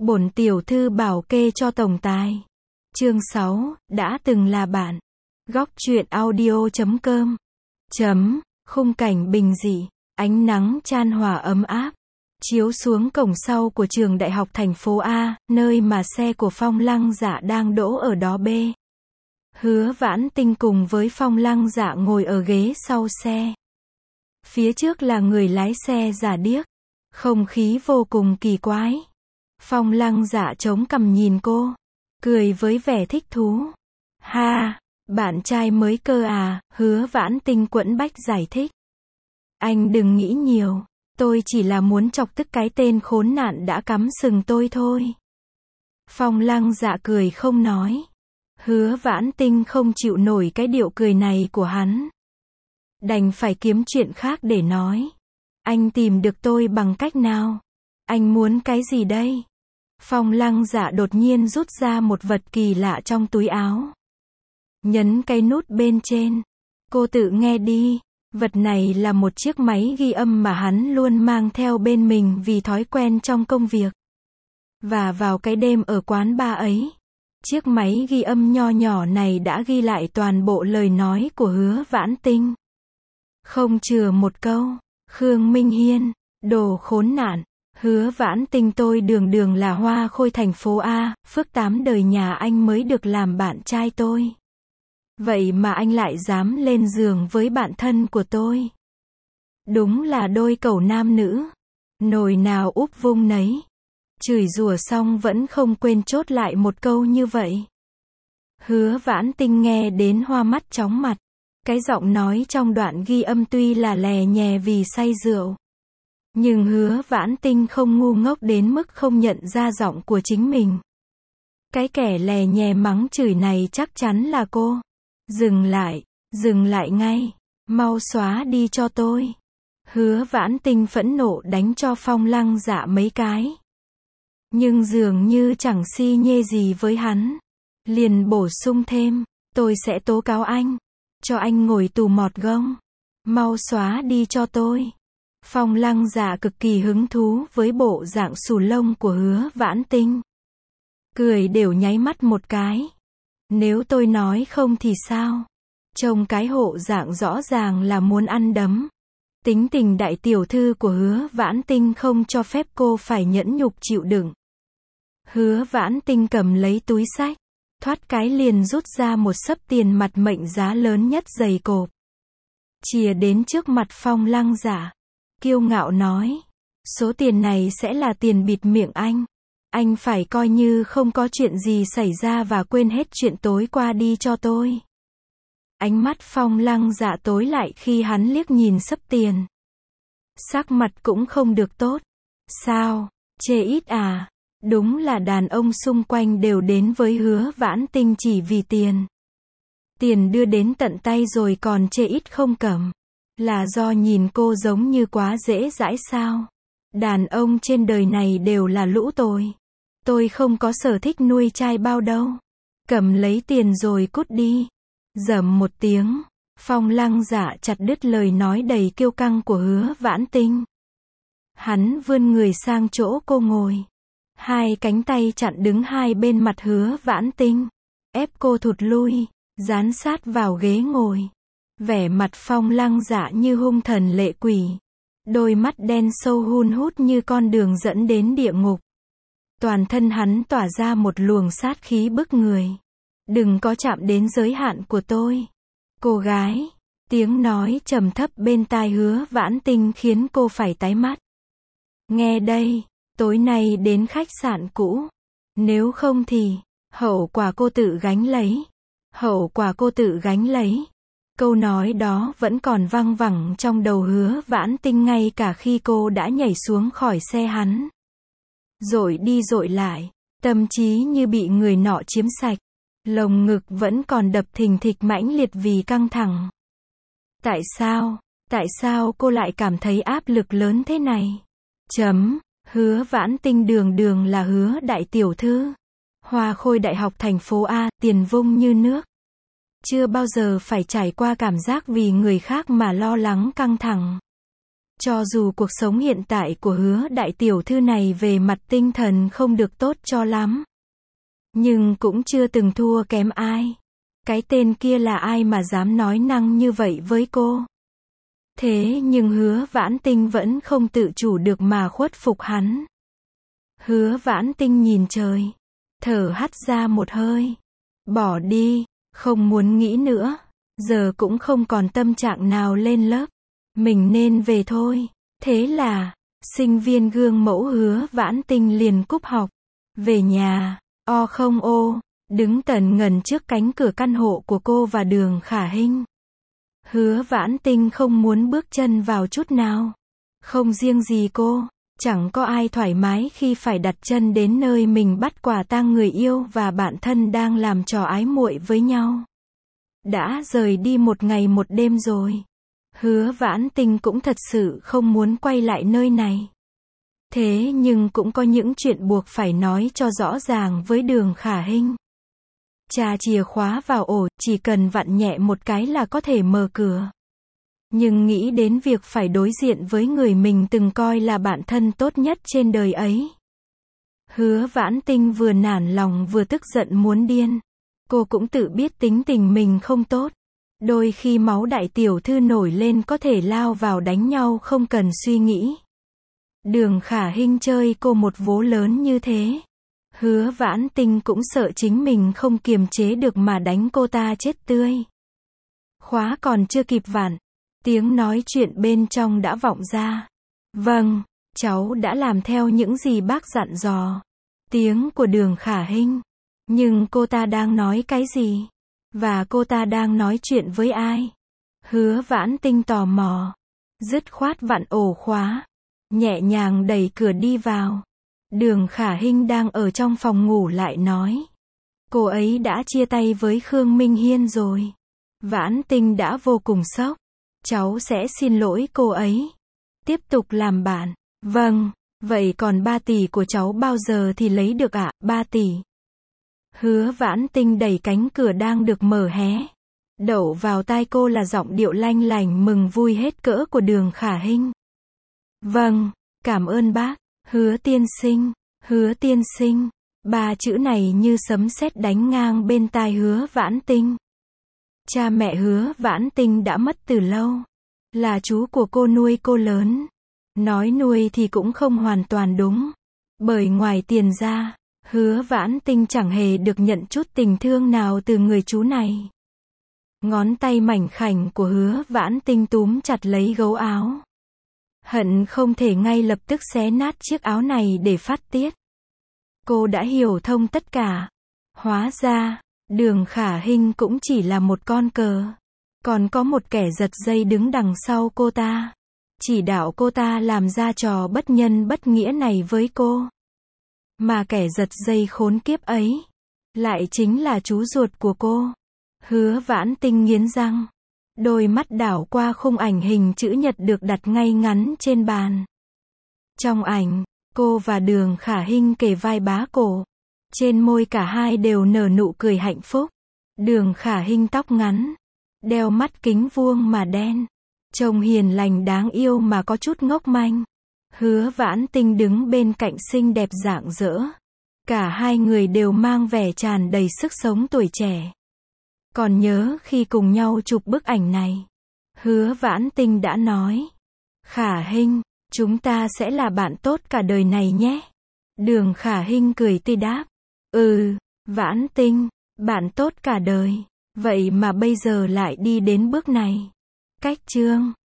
Bổn tiểu thư bảo kê cho tổng tài. Chương 6, đã từng là bạn. Góc truyện audio.com. Khung cảnh bình dị, ánh nắng chan hòa ấm áp, chiếu xuống cổng sau của trường đại học thành phố A, nơi mà xe của Phong Lăng Dạ đang đỗ ở đó B. Hứa Vãn Tinh cùng với Phong Lăng Dạ ngồi ở ghế sau xe. Phía trước là người lái xe già điếc. Không khí vô cùng kỳ quái. Phong Lăng Dạ chống cằm nhìn cô, cười với vẻ thích thú. Ha, bạn trai mới cơ à, Hứa Vãn Tinh quẫn bách giải thích. Anh đừng nghĩ nhiều, tôi chỉ là muốn chọc tức cái tên khốn nạn đã cắm sừng tôi thôi. Phong Lăng Dạ cười không nói. Hứa Vãn Tinh không chịu nổi cái điệu cười này của hắn. Đành phải kiếm chuyện khác để nói. Anh tìm được tôi bằng cách nào? Anh muốn cái gì đây? Phong Lăng Dạ đột nhiên rút ra một vật kỳ lạ trong túi áo. Nhấn cái nút bên trên. Cô tự nghe đi. Vật này là một chiếc máy ghi âm mà hắn luôn mang theo bên mình vì thói quen trong công việc. Và vào cái đêm ở quán bar ấy, chiếc máy ghi âm nho nhỏ này đã ghi lại toàn bộ lời nói của Hứa Vãn Tinh. Không chừa một câu. Khương Minh Hiên, đồ khốn nạn. Hứa Vãn Tinh, tôi đường đường là hoa khôi thành phố A, phước 8 đời nhà anh mới được làm bạn trai tôi. Vậy mà anh lại dám lên giường với bạn thân của tôi. Đúng là đôi cẩu nam nữ. Nồi nào úp vung nấy. Chửi rủa xong vẫn không quên chốt lại một câu như vậy. Hứa Vãn Tinh nghe đến hoa mắt chóng mặt. Cái giọng nói trong đoạn ghi âm tuy là lè nhè vì say rượu. Nhưng Hứa Vãn Tinh không ngu ngốc đến mức không nhận ra giọng của chính mình. Cái kẻ lè nhè mắng chửi này chắc chắn là cô. Dừng lại ngay. Mau xóa đi cho tôi. Hứa Vãn Tinh phẫn nộ đánh cho Phong Lăng Dạ mấy cái. Nhưng dường như chẳng si nhê gì với hắn. Liền bổ sung thêm. Tôi sẽ tố cáo anh. Cho anh ngồi tù mọt gông. Mau xóa đi cho tôi. Phong Lăng Dạ cực kỳ hứng thú với bộ dạng xù lông của Hứa Vãn Tinh. Cười đều nháy mắt một cái. Nếu tôi nói không thì sao? Trông cái hộ dạng rõ ràng là muốn ăn đấm. Tính tình đại tiểu thư của Hứa Vãn Tinh không cho phép cô phải nhẫn nhục chịu đựng. Hứa Vãn Tinh cầm lấy túi xách. Thoát cái liền rút ra một xấp tiền mặt mệnh giá lớn nhất dày cộp. Chìa đến trước mặt Phong Lăng Dạ. Kiêu ngạo nói. Số tiền này sẽ là tiền bịt miệng anh. Anh phải coi như không có chuyện gì xảy ra và quên hết chuyện tối qua đi cho tôi. Ánh mắt Phong Lăng Dạ tối lại khi hắn liếc nhìn xấp tiền. Sắc mặt cũng không được tốt. Sao? Chê ít à? Đúng là đàn ông xung quanh đều đến với Hứa Vãn Tinh chỉ vì tiền. Tiền đưa đến tận tay rồi còn chê ít không cầm. Là do nhìn cô giống như quá dễ dãi sao? Đàn ông trên đời này đều là lũ tồi. Tôi không có sở thích nuôi trai bao đâu. Cầm lấy tiền rồi cút đi. Rầm một tiếng. Phong Lăng Dạ chặt đứt lời nói đầy kiêu căng của Hứa Vãn Tinh. Hắn vươn người sang chỗ cô ngồi. Hai cánh tay chặn đứng hai bên mặt Hứa Vãn Tinh. Ép cô thụt lui. Dán sát vào ghế ngồi. Vẻ mặt Phong Lăng Dạ như hung thần lệ quỷ. Đôi mắt đen sâu hun hút như con đường dẫn đến địa ngục. Toàn thân hắn tỏa ra một luồng sát khí bức người. Đừng có chạm đến giới hạn của tôi. Cô gái. Tiếng nói trầm thấp bên tai Hứa Vãn Tinh khiến cô phải tái mắt. Nghe đây. Tối nay đến khách sạn cũ. Nếu không thì, hậu quả cô tự gánh lấy. Hậu quả cô tự gánh lấy. Câu nói đó vẫn còn văng vẳng trong đầu Hứa Vãn Tinh ngay cả khi cô đã nhảy xuống khỏi xe hắn. Dội đi dội lại, tâm trí như bị người nọ chiếm sạch. Lồng ngực vẫn còn đập thình thịch mãnh liệt vì căng thẳng. Tại sao cô lại cảm thấy áp lực lớn thế này? Hứa Vãn Tinh đường đường là Hứa đại tiểu thư. Hoa khôi đại học thành phố A, tiền vung như nước. Chưa bao giờ phải trải qua cảm giác vì người khác mà lo lắng căng thẳng. Cho dù cuộc sống hiện tại của Hứa đại tiểu thư này về mặt tinh thần không được tốt cho lắm, nhưng cũng chưa từng thua kém ai. Cái tên kia là ai mà dám nói năng như vậy với cô? Thế nhưng Hứa Vãn Tinh vẫn không tự chủ được mà khuất phục hắn. Hứa Vãn Tinh nhìn trời, thở hắt ra một hơi. Bỏ đi, không muốn nghĩ nữa. Giờ cũng không còn tâm trạng nào lên lớp. Mình nên về thôi. Thế là, sinh viên gương mẫu Hứa Vãn Tinh liền cúp học. Về nhà, không ô, đứng tần ngần trước cánh cửa căn hộ của cô và Đường Khả Hinh. Hứa Vãn Tinh không muốn bước chân vào chút nào. Không riêng gì cô, chẳng có ai thoải mái khi phải đặt chân đến nơi mình bắt quả tang người yêu và bạn thân đang làm trò ái muội với nhau. Đã rời đi một ngày một đêm rồi. Hứa Vãn Tinh cũng thật sự không muốn quay lại nơi này. Thế nhưng cũng có những chuyện buộc phải nói cho rõ ràng với Đường Khả Hinh. Chà chìa khóa vào ổ, chỉ cần vặn nhẹ một cái là có thể mở cửa. Nhưng nghĩ đến việc phải đối diện với người mình từng coi là bạn thân tốt nhất trên đời ấy. Hứa Vãn Tinh vừa nản lòng vừa tức giận muốn điên. Cô cũng tự biết tính tình mình không tốt. Đôi khi máu đại tiểu thư nổi lên có thể lao vào đánh nhau không cần suy nghĩ. Đường Khả Hinh chơi cô một vố lớn như thế. Hứa Vãn Tinh cũng sợ chính mình không kiềm chế được mà đánh cô ta chết tươi. Khóa còn chưa kịp vặn, tiếng nói chuyện bên trong đã vọng ra. Vâng, cháu đã làm theo những gì bác dặn dò. Tiếng của Đường Khả Hinh. Nhưng cô ta đang nói cái gì? Và cô ta đang nói chuyện với ai? Hứa Vãn Tinh tò mò. Dứt khoát vặn ổ khóa. Nhẹ nhàng đẩy cửa đi vào. Đường Khả Hinh đang ở trong phòng ngủ lại nói. Cô ấy đã chia tay với Khương Minh Hiên rồi. Vãn Tinh đã vô cùng sốc. Cháu sẽ xin lỗi cô ấy. Tiếp tục làm bạn. Vâng, vậy còn 3 tỷ của cháu bao giờ thì lấy được ạ? 3 tỷ. Hứa Vãn Tinh đẩy cánh cửa đang được mở hé. Đậu vào tai cô là giọng điệu lanh lành mừng vui hết cỡ của Đường Khả Hinh. Vâng, cảm ơn bác. Hứa tiên sinh, Hứa tiên sinh. 3 chữ này như sấm sét đánh ngang bên tai Hứa Vãn Tinh. Cha mẹ Hứa Vãn Tinh đã mất từ lâu. Là chú của cô nuôi cô lớn. Nói nuôi thì cũng không hoàn toàn đúng. Bởi ngoài tiền ra, Hứa Vãn Tinh chẳng hề được nhận chút tình thương nào từ người chú này. Ngón tay mảnh khảnh của Hứa Vãn Tinh túm chặt lấy gấu áo. Hận không thể ngay lập tức xé nát chiếc áo này để phát tiết. Cô đã hiểu thông tất cả. Hóa ra, Đường Khả Hinh cũng chỉ là một con cờ. Còn có một kẻ giật dây đứng đằng sau cô ta. Chỉ đạo cô ta làm ra trò bất nhân bất nghĩa này với cô. Mà kẻ giật dây khốn kiếp ấy, lại chính là chú ruột của cô. Hứa Vãn Tinh nghiến răng. Đôi mắt đảo qua khung ảnh hình chữ nhật được đặt ngay ngắn trên bàn. Trong ảnh, cô và Đường Khả Hinh kề vai bá cổ. Trên môi cả hai đều nở nụ cười hạnh phúc. Đường Khả Hinh tóc ngắn, đeo mắt kính vuông mà đen. Trông hiền lành đáng yêu mà có chút ngốc manh. Hứa Vãn Tinh đứng bên cạnh xinh đẹp rạng rỡ. Cả hai người đều mang vẻ tràn đầy sức sống tuổi trẻ. Còn nhớ khi cùng nhau chụp bức ảnh này, Hứa Vãn Tinh đã nói. Khả Hinh, chúng ta sẽ là bạn tốt cả đời này nhé. Đường Khả Hinh cười tươi đáp. Vãn Tinh, bạn tốt cả đời. Vậy mà bây giờ lại đi đến bước này. Cách chương